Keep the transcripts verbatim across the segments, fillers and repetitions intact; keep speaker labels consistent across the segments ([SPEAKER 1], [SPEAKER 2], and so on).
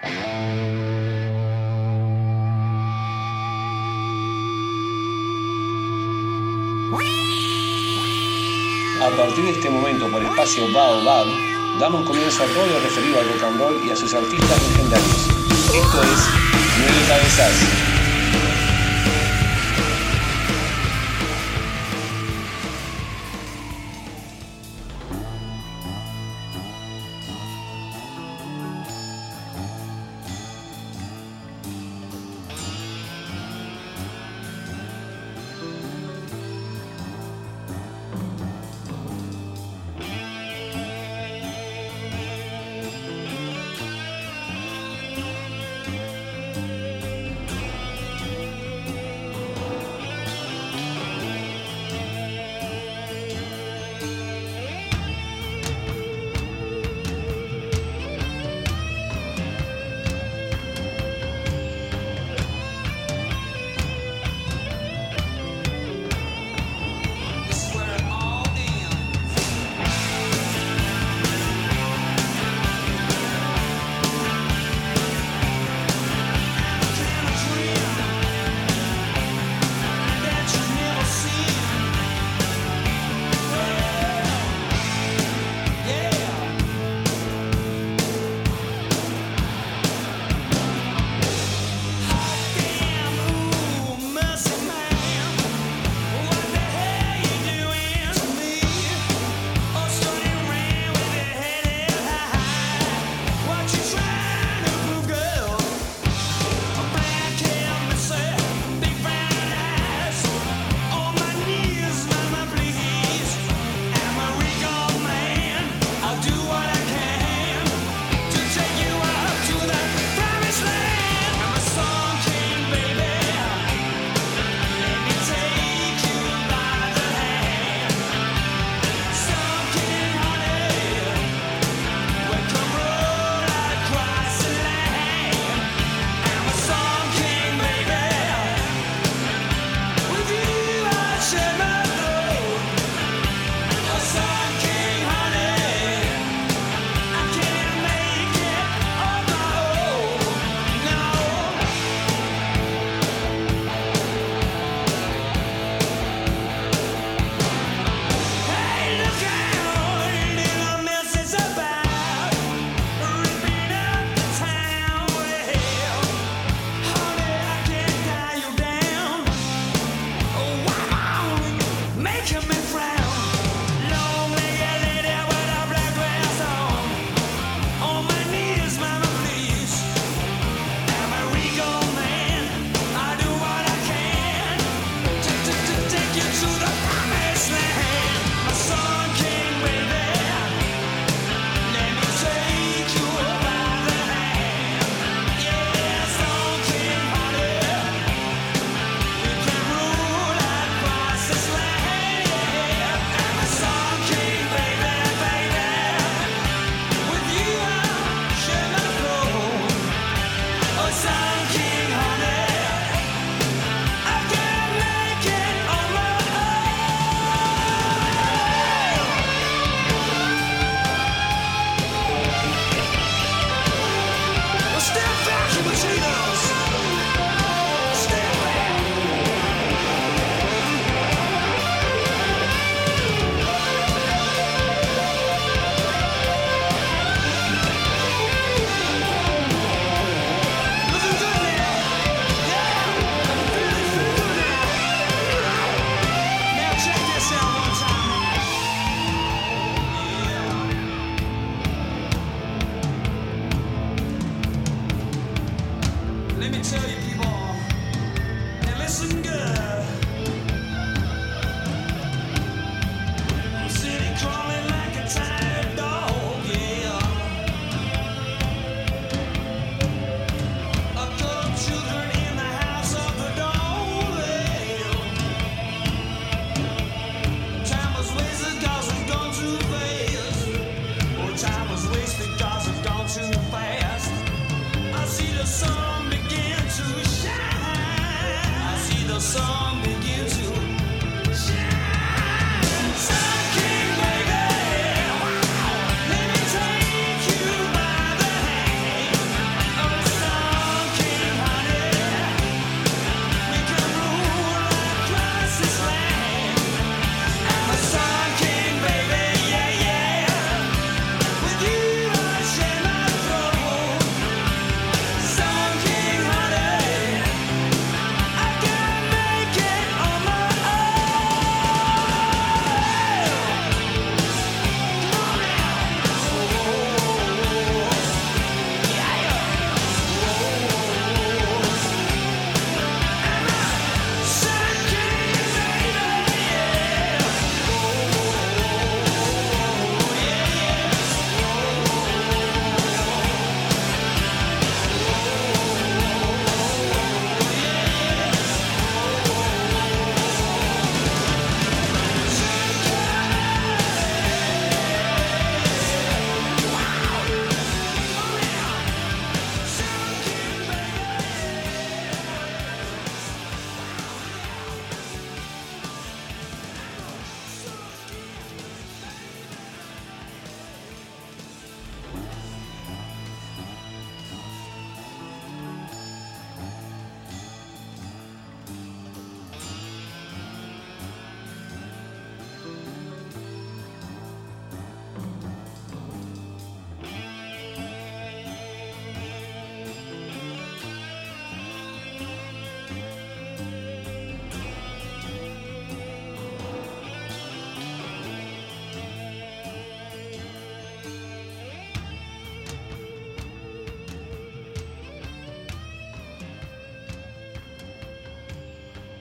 [SPEAKER 1] A partir de este momento, por espacio Baobab, damos comienzo a todo lo referido al rock and roll y a sus artistas legendarios. Esto es Nueve Cabezas.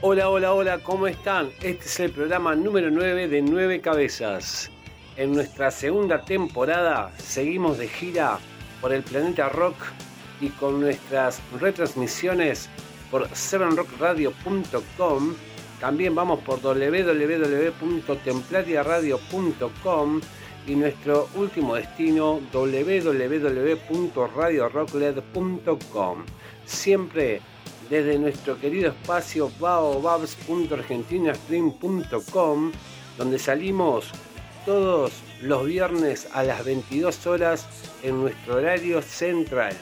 [SPEAKER 1] Hola, hola, hola, ¿cómo están? Este es el programa número nueve de Nueve Cabezas. En nuestra segunda temporada seguimos de gira por el planeta rock y con nuestras retransmisiones por seven rock radio punto com. También vamos por doble u doble u doble u punto templaria radio punto com y nuestro último destino doble u doble u doble u punto radio rock led punto com. Siempre desde nuestro querido espacio baobabs punto argentina stream punto com, donde salimos todos los viernes a las veintidós horas en nuestro horario central.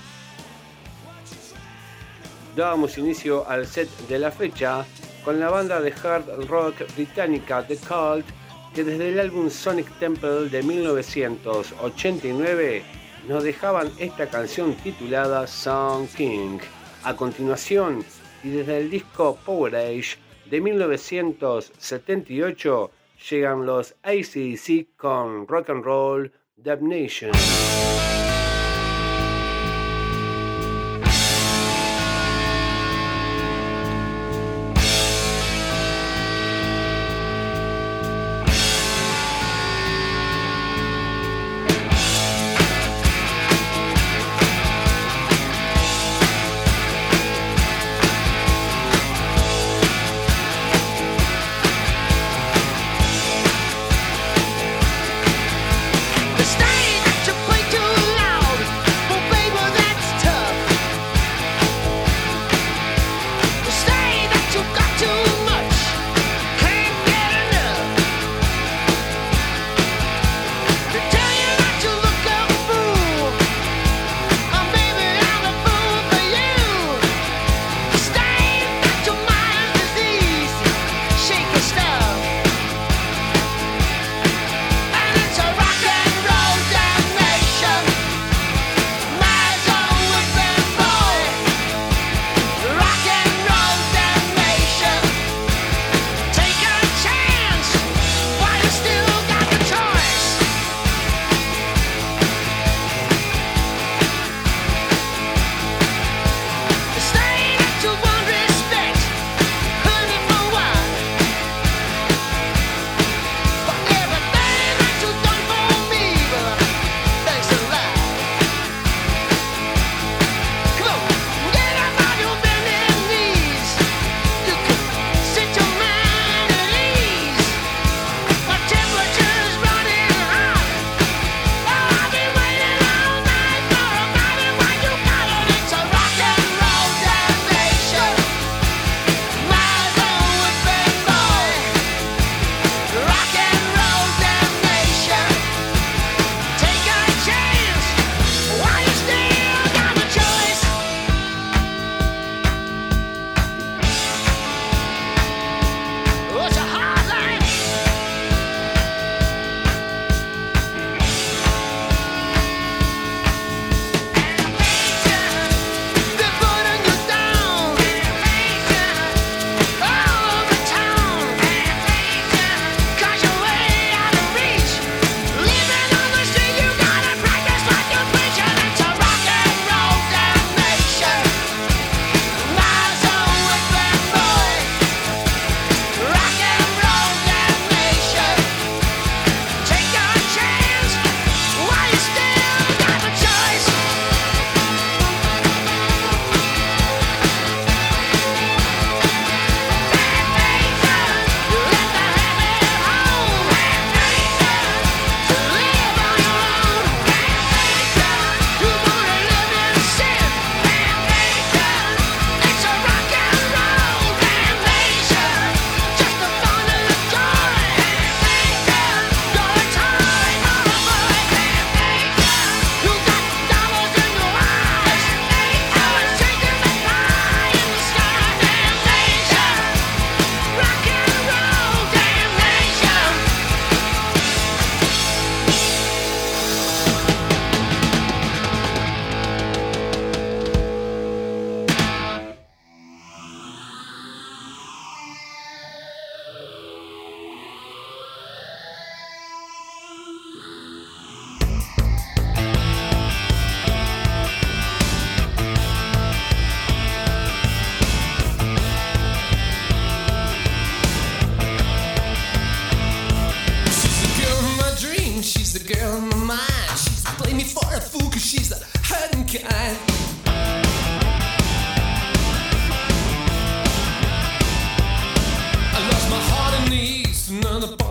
[SPEAKER 1] Dábamos inicio al set de la fecha con la banda de hard rock británica The Cult, que desde el álbum Sonic Temple de mil novecientos ochenta y nueve nos dejaban esta canción titulada Song King. A continuación, y desde el disco Power Age de mil novecientos setenta y ocho, llegan los A C D C con Rock and Roll Damnation.
[SPEAKER 2] The stage to play to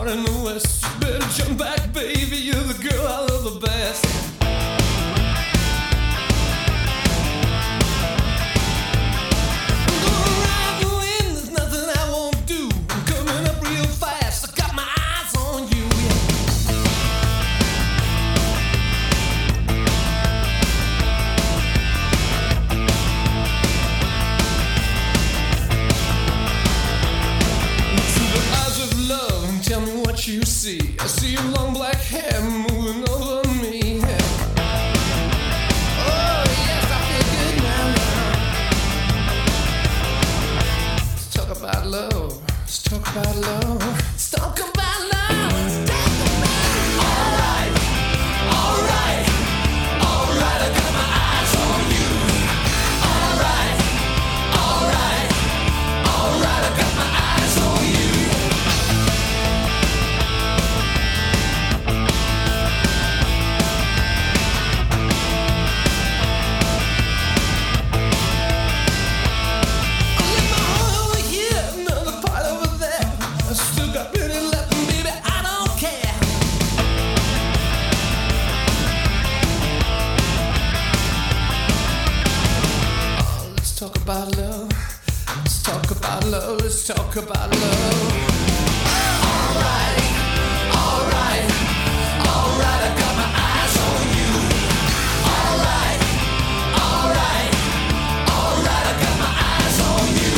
[SPEAKER 2] in the west. You better jump back, baby. You're the girl I love the best. I'm gonna ride the wind. There's nothing I won't do. I'm coming up real fast. I got my eyes on you. Tell me what you see. I see your long black hair moving over me. Oh yes, I feel good now, now. Let's talk about love. Let's talk about love. Let's talk about love. Let's talk about love. Alright, alright, alright. I got my eyes on you. Alright, alright, alright. I got my eyes on you. About love. Let's talk about love. Let's talk about love. Alright, alright, alright. I got my eyes on you. Alright, alright, alright. I got my eyes on you.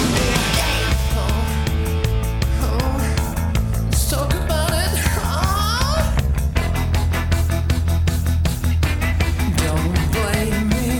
[SPEAKER 2] Oh, oh. Let's talk about it. Oh. Don't blame me.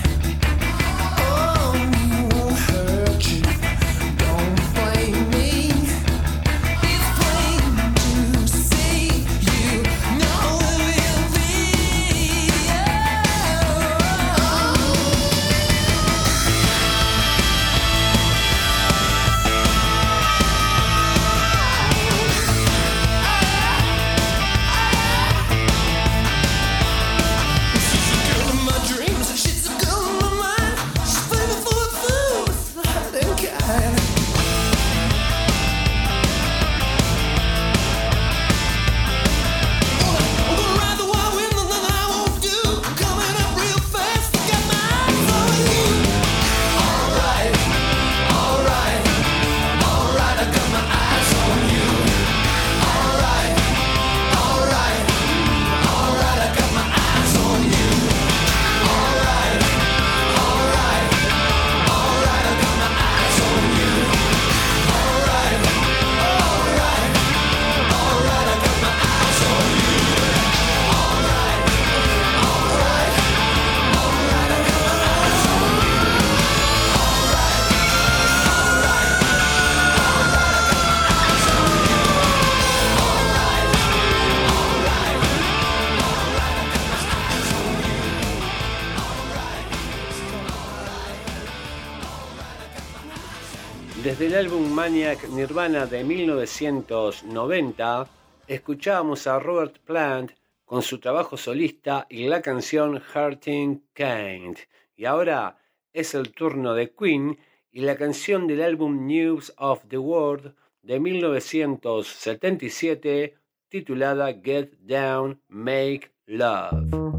[SPEAKER 1] Desde el álbum Maniac Nirvana de mil novecientos noventa, escuchábamos a Robert Plant con su trabajo solista y la canción Hurting Kind. Y ahora es el turno de Queen y la canción del álbum News of the World de mil novecientos setenta y siete titulada Get Down, Make Love.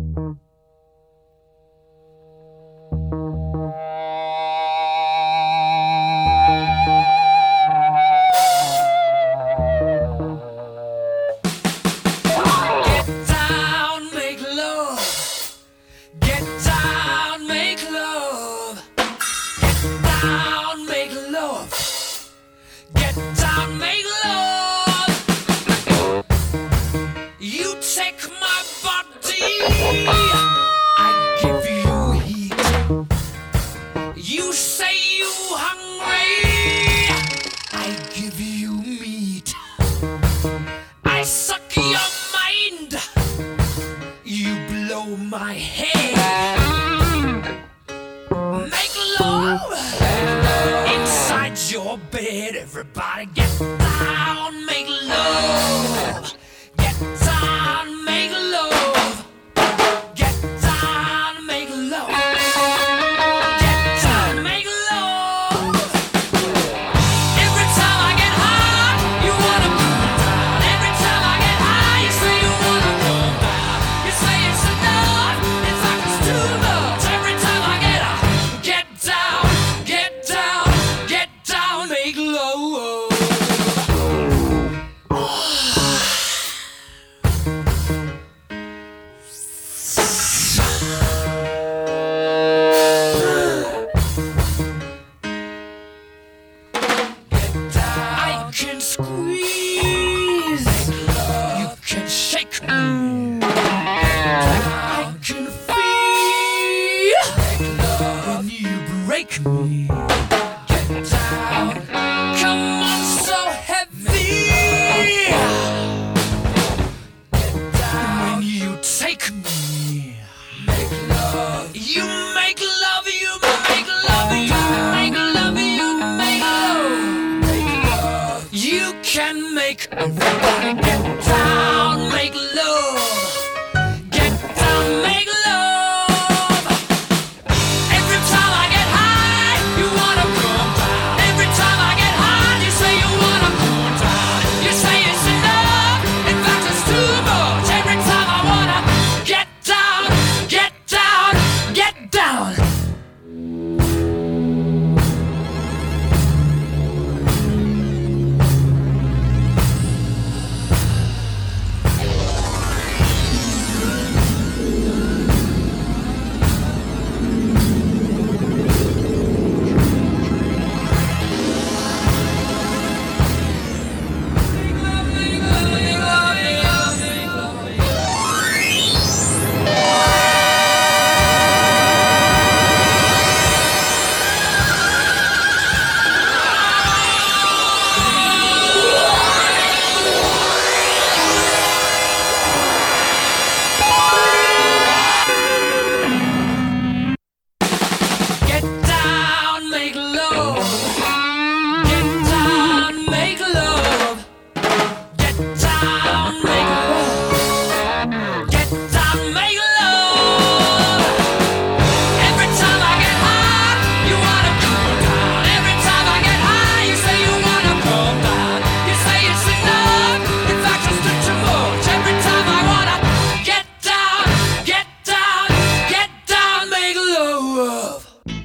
[SPEAKER 2] Everybody get down, make love. Get down, make love. Get down, make love. Get down, make love. Every time I get hot, you wanna put me down. Every time take me. Get down. Come on, so heavy. Get down. When you take me, make love. You make love. You make love. You make love. You make love. Make love. You can make everybody get down. Make love. Get down. Make love. Every time I get high, you wanna come down. Every time I get high, you say you wanna come down. You say it's enough. In fact, it's too much. Every time I wanna get down, get down, get down. Get down, make love. Get down, make love. Get down, make love. Get down, make love. Every time I get high, you wanna come down. Every time I get high, you say you wanna come down. You say it's enough. In fact, it's too too much. Every time I wanna get down, get down, get down, make love.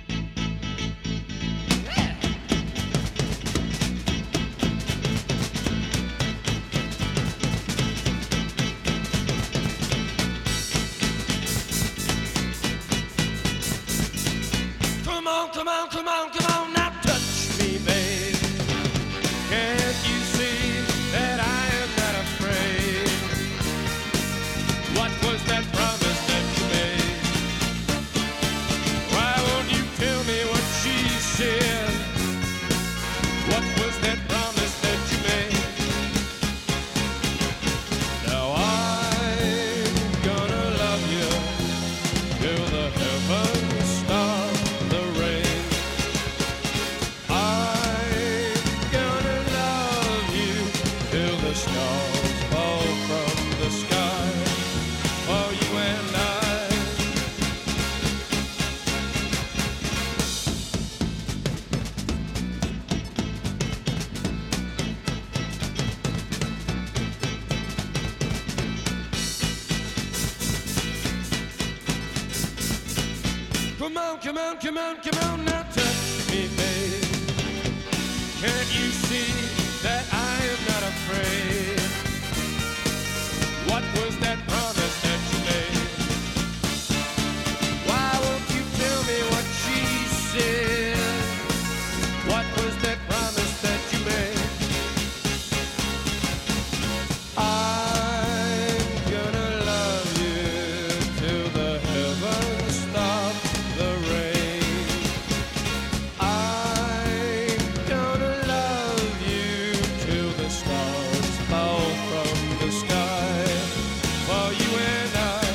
[SPEAKER 3] Come on, come on, come on, come on, now touch me, babe. Can't you see that I am not afraid? What was that promise that you made? Why won't you tell me what she said? What was that promise that you made? Now I'm gonna love you till the heavens stop the rain. I'm gonna love you till the stars fall from the sky for you and I. Come on, come on, come on, come on, now touch me, babe. Can't you see that I am not afraid? What was that promise that you made? Why won't you tell me what she said? What was that promise that you made? I'm gonna love you till the heavens stop the rain. I'm gonna love you till the stars fall from the sky for you and I.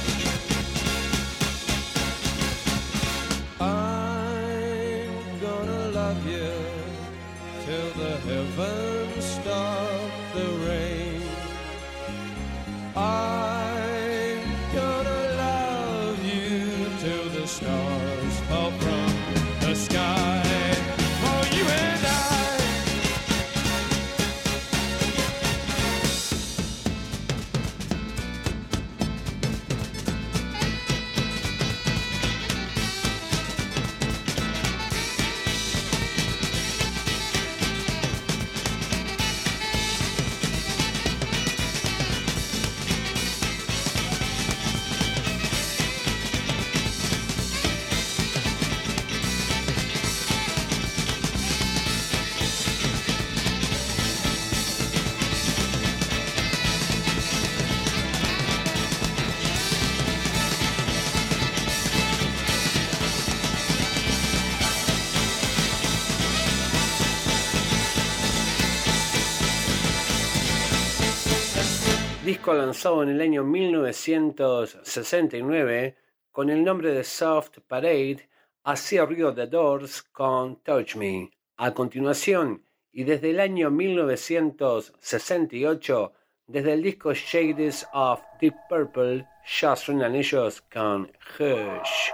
[SPEAKER 3] I'm gonna love you till the heavens stop the rain. I'm gonna love you till the stars fall from the sky for you and I.
[SPEAKER 1] disco lanzado en el año mil novecientos sesenta y nueve con el nombre de Soft Parade, hacía ruido The Doors con Touch Me. A continuación, y desde el año mil novecientos sesenta y ocho, desde el disco Shades of Deep Purple, ya suenan ellos con Hush.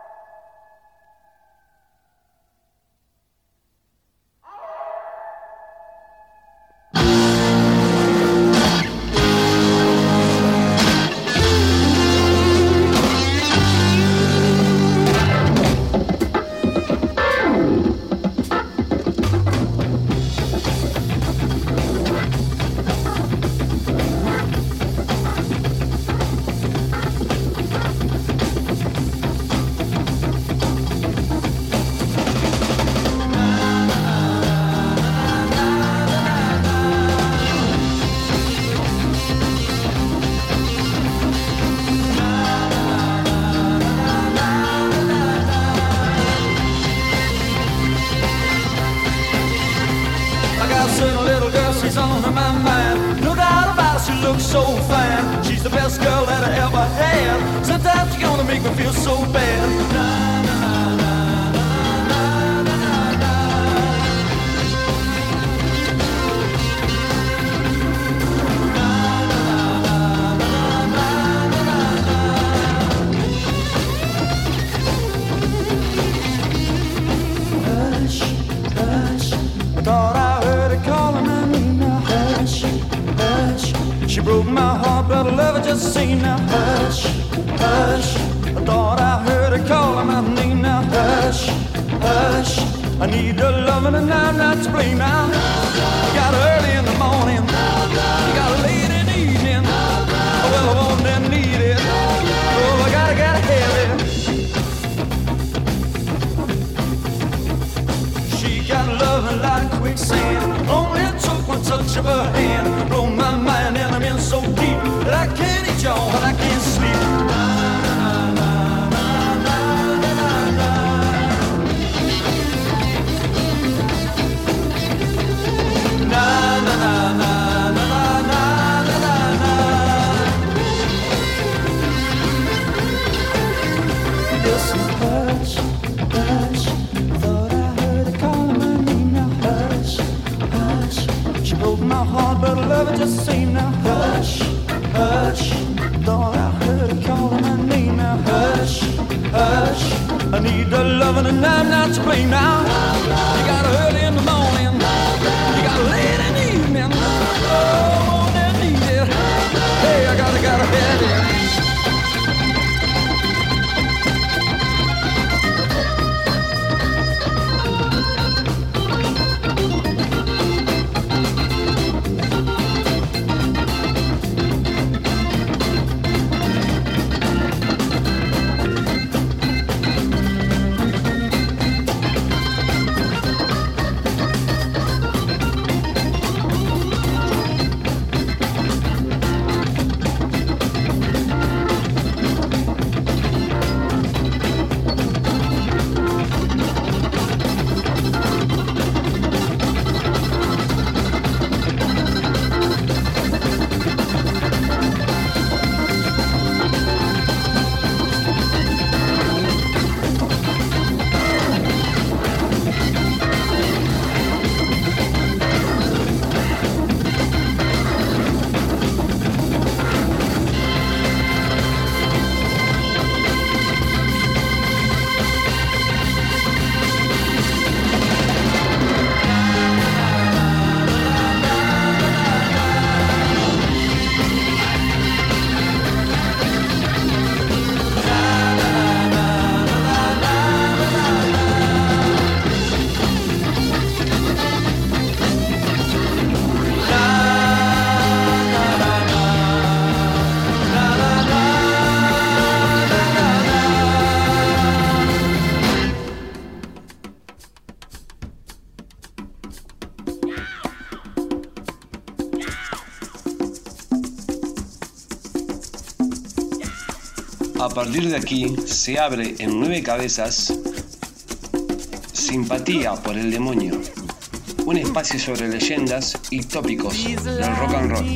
[SPEAKER 4] A partir de aquí se abre en Nueve Cabezas Simpatía por el Demonio. un espacio sobre leyendas y tópicos del rock and roll.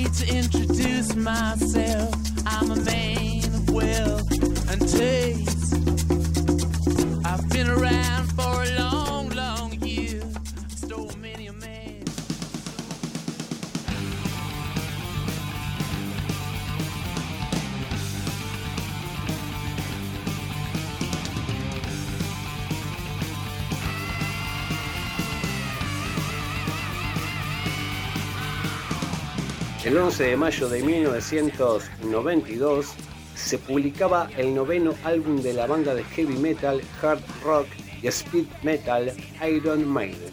[SPEAKER 1] El once de mayo de mil novecientos noventa y dos se publicaba el noveno álbum de la banda de heavy metal, hard rock y speed metal Iron Maiden.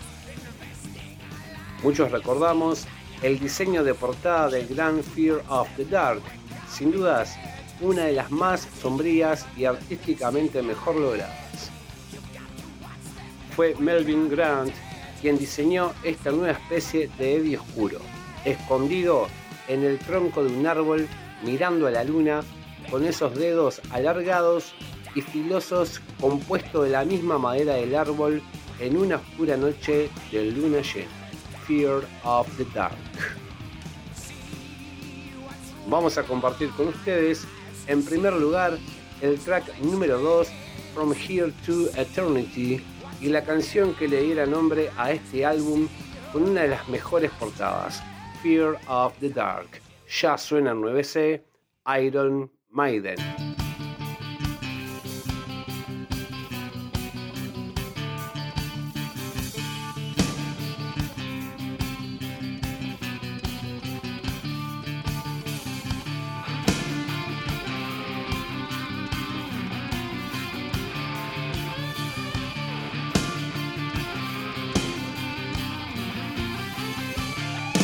[SPEAKER 1] Muchos recordamos el diseño de portada del gran Fear of the Dark, sin dudas una de las más sombrías y artísticamente mejor logradas. Fue Melvin Grant quien diseñó esta nueva especie de Eddie oscuro, escondido en el tronco de un árbol mirando a la luna con esos dedos alargados y filosos compuestos de la misma madera del árbol en una oscura noche de luna llena. Fear of the Dark. Vamos a compartir con ustedes en primer lugar el track número dos, From Here to Eternity, y la canción que le diera nombre a este álbum con una de las mejores portadas, Fear of the Dark. Ya suena en nueve ce, Iron Maiden.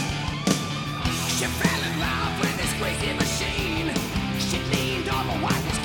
[SPEAKER 2] She fell in love with this crazy machine. She leaned over, wiped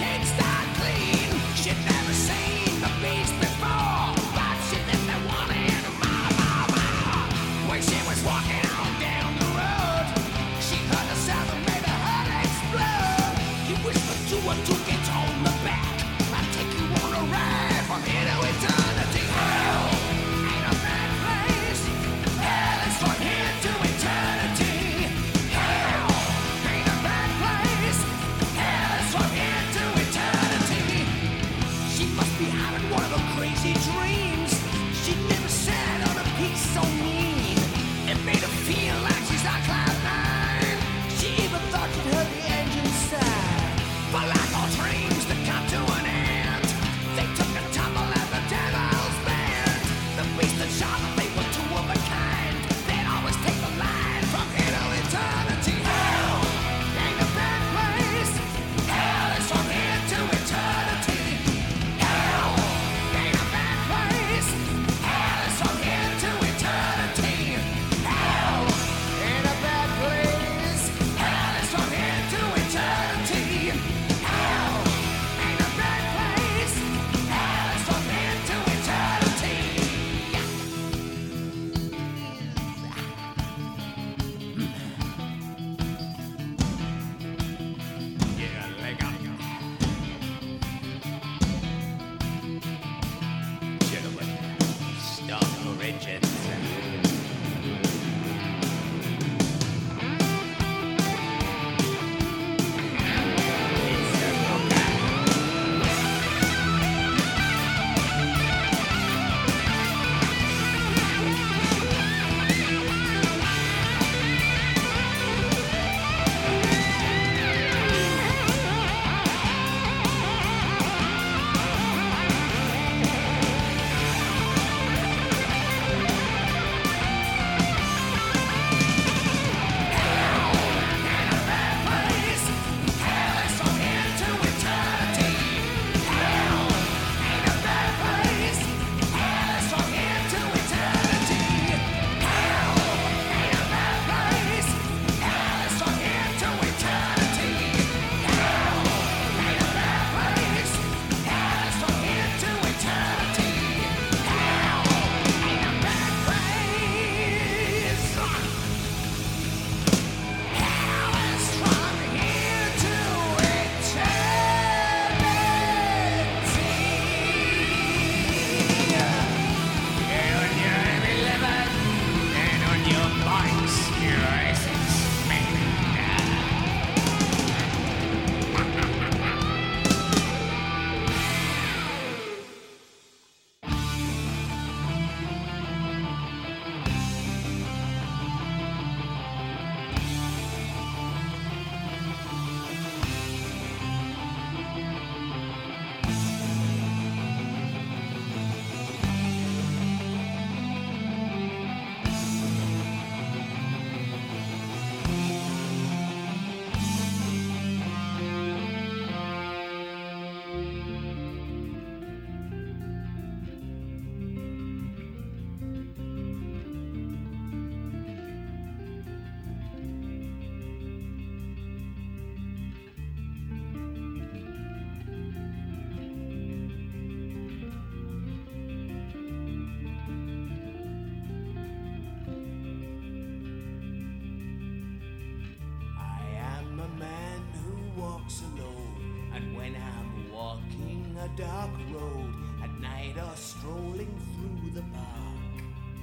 [SPEAKER 5] dark road at night or strolling through the park.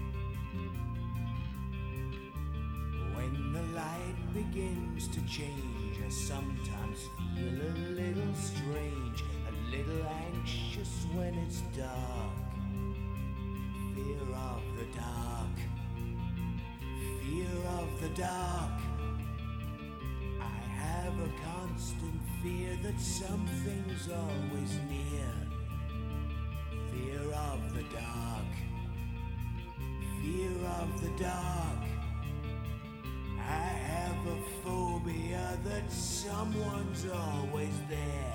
[SPEAKER 5] When the light begins to change, I sometimes feel a little strange, a little anxious when it's dark. Fear of the dark, fear of the dark. I have a constant fear that something's always near. Fear of the dark, fear of the dark. I have a phobia that someone's always there.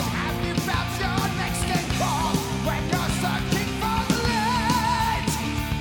[SPEAKER 2] When you're searching for the light,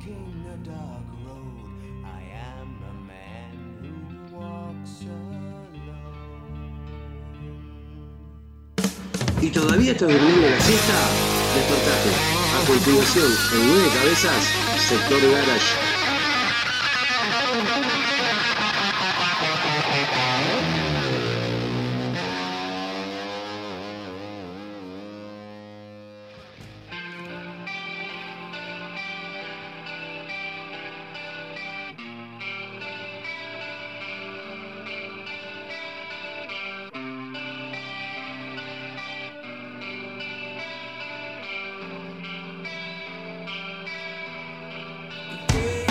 [SPEAKER 5] walking a dark road. I am a man who walks alone.
[SPEAKER 1] ¿Y todavía estás durmiendo la siesta? Despertate. A continuación, en Nueve Cabezas, Sector Garage.
[SPEAKER 5] Day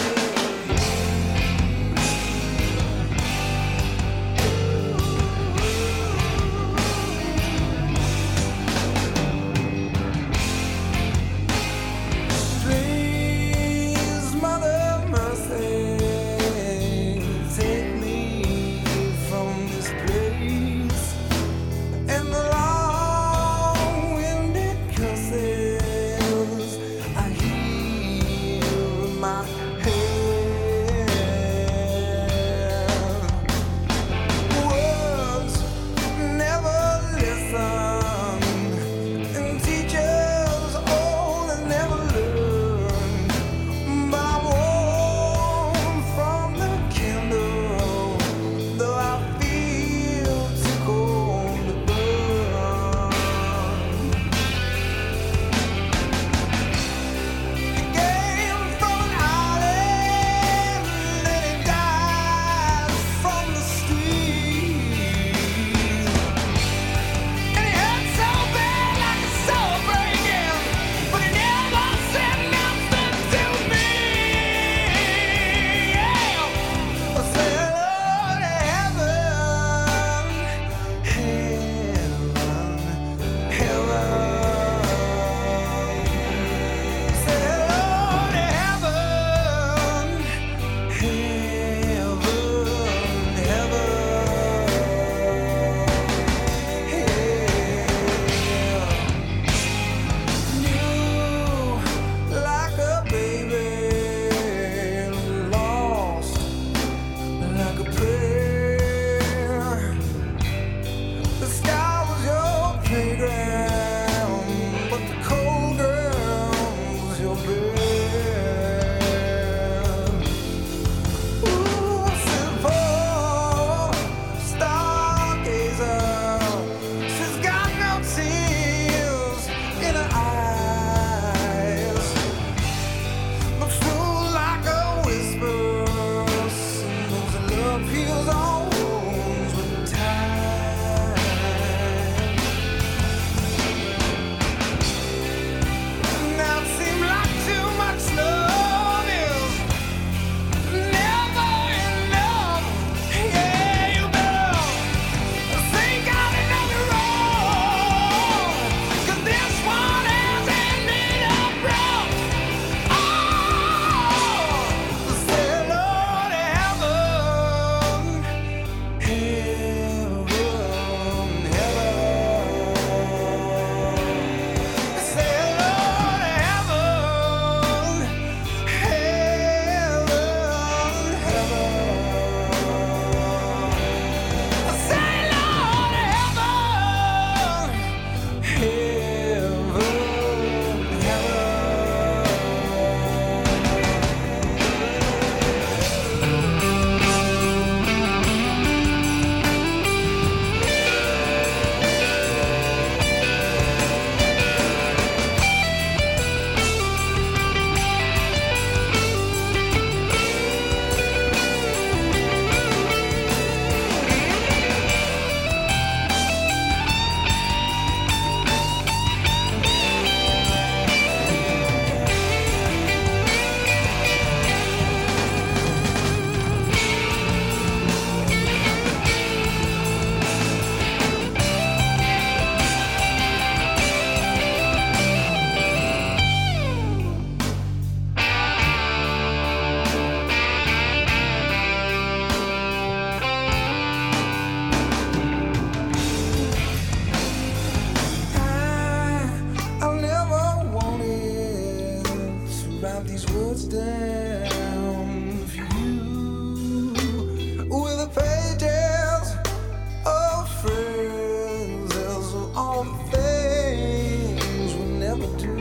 [SPEAKER 2] write these words down for you with the pages of friends. Those are all the things we never do.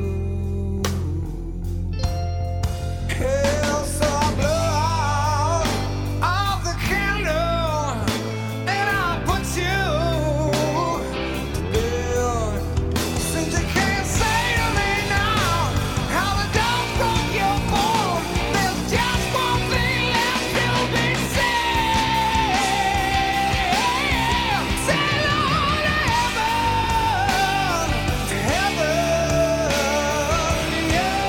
[SPEAKER 2] Hell, so I blow out of the candle and I put you to bed. Since you can't say to me now how the dog broke your bone, there's just one thing left to be said. Say Lord to heaven, to heaven, yeah.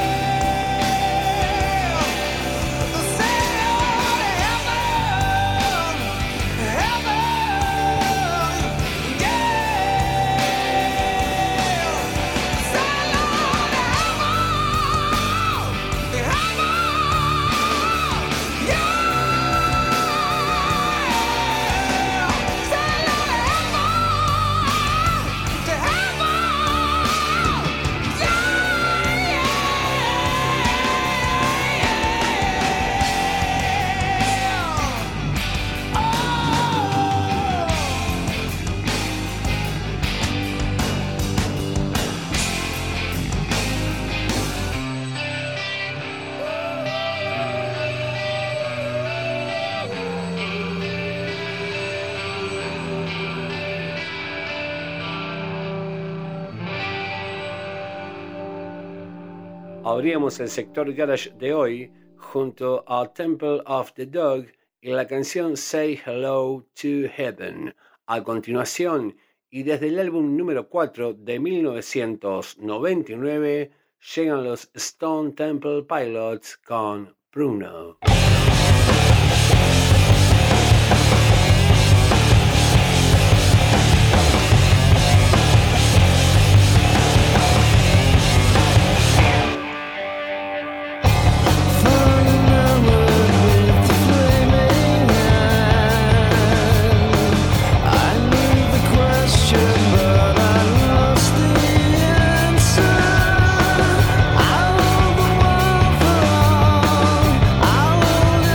[SPEAKER 2] Say Lord to heaven, heaven, yeah. Say Lord to heaven, heaven, yeah. Say Lord to heaven, to
[SPEAKER 1] Abríamos el sector garage de hoy junto a Temple of the Dog y la canción Say Hello to Heaven. A continuación, y desde el álbum número cuatro de mil novecientos noventa y nueve, llegan los Stone Temple Pilots con Bruno.
[SPEAKER 2] I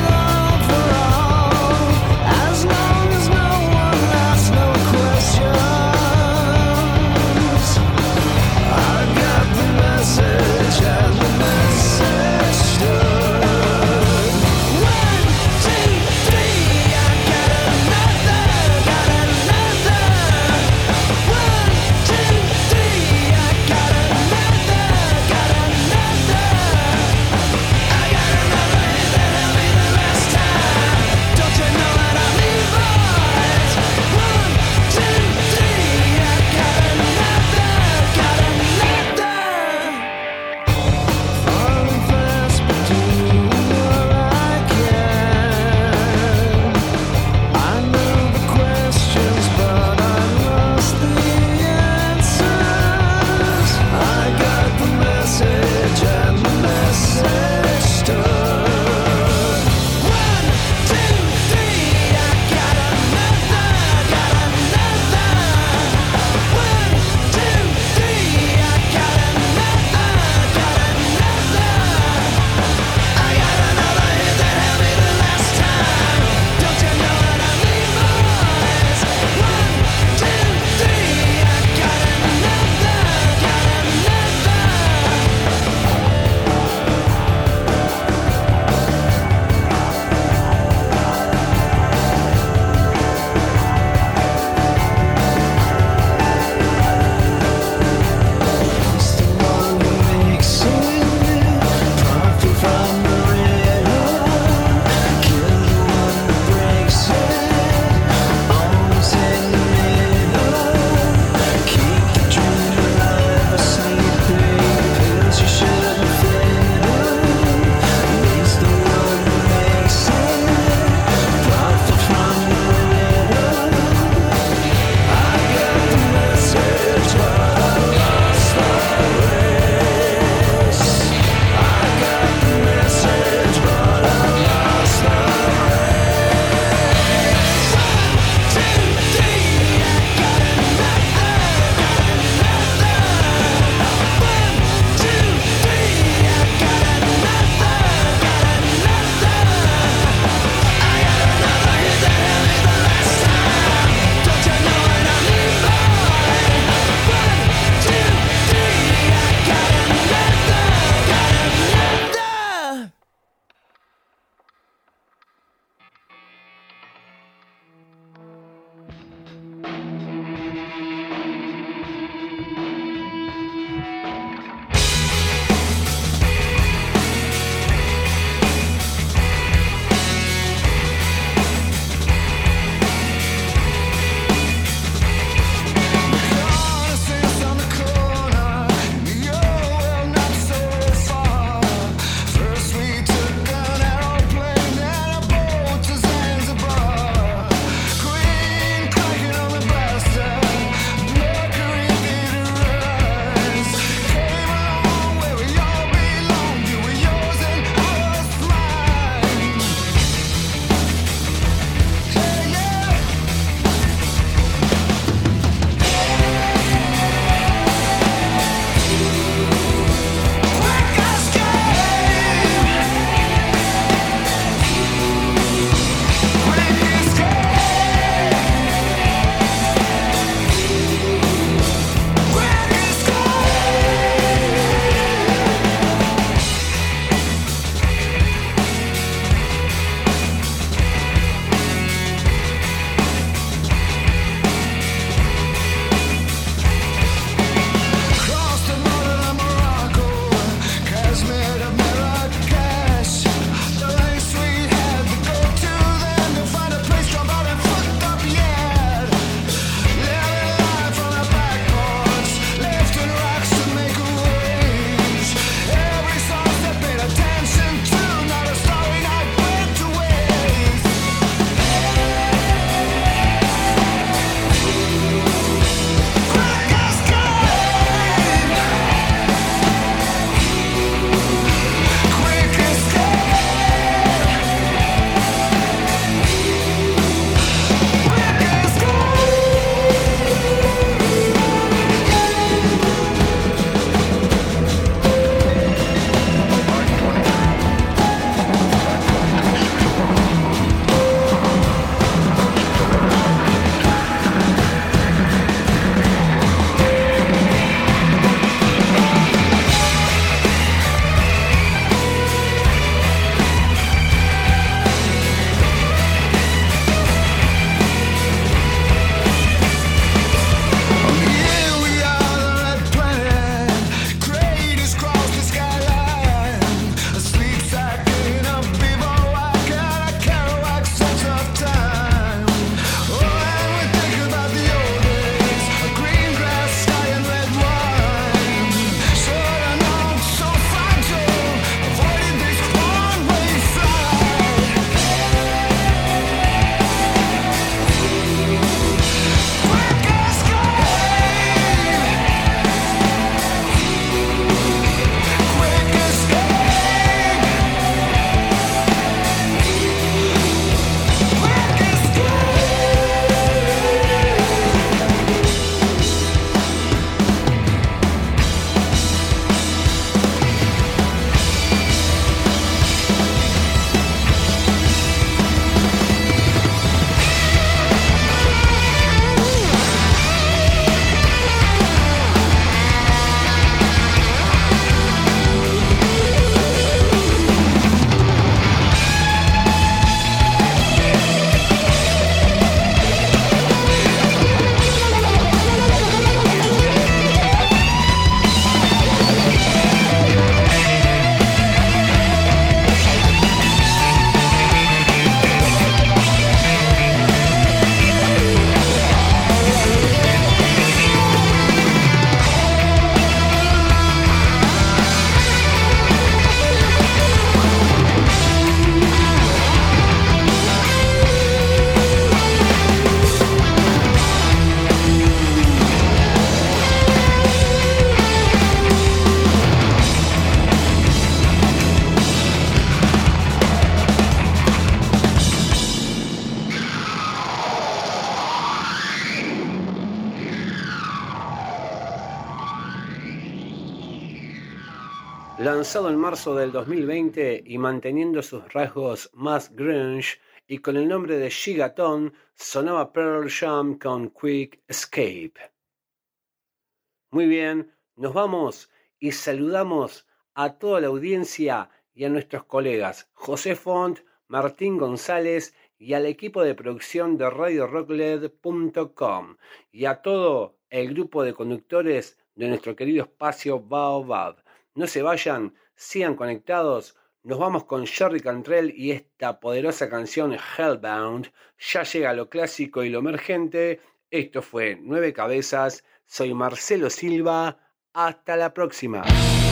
[SPEAKER 1] lanzado en marzo del dos mil veinte y manteniendo sus rasgos más grunge y con el nombre de Gigaton, sonaba Pearl Jam con Quick Escape. Muy bien, nos vamos y saludamos a toda la audiencia y a nuestros colegas José Font, Martín González y al equipo de producción de radio rock led punto com y a todo el grupo de conductores de nuestro querido espacio Baobab. No se vayan, sigan conectados. Nos vamos con Jerry Cantrell y esta poderosa canción Hellbound. Ya llega lo clásico y lo emergente. Esto fue Nueve Cabezas. Soy Marcelo Silva. Hasta la próxima.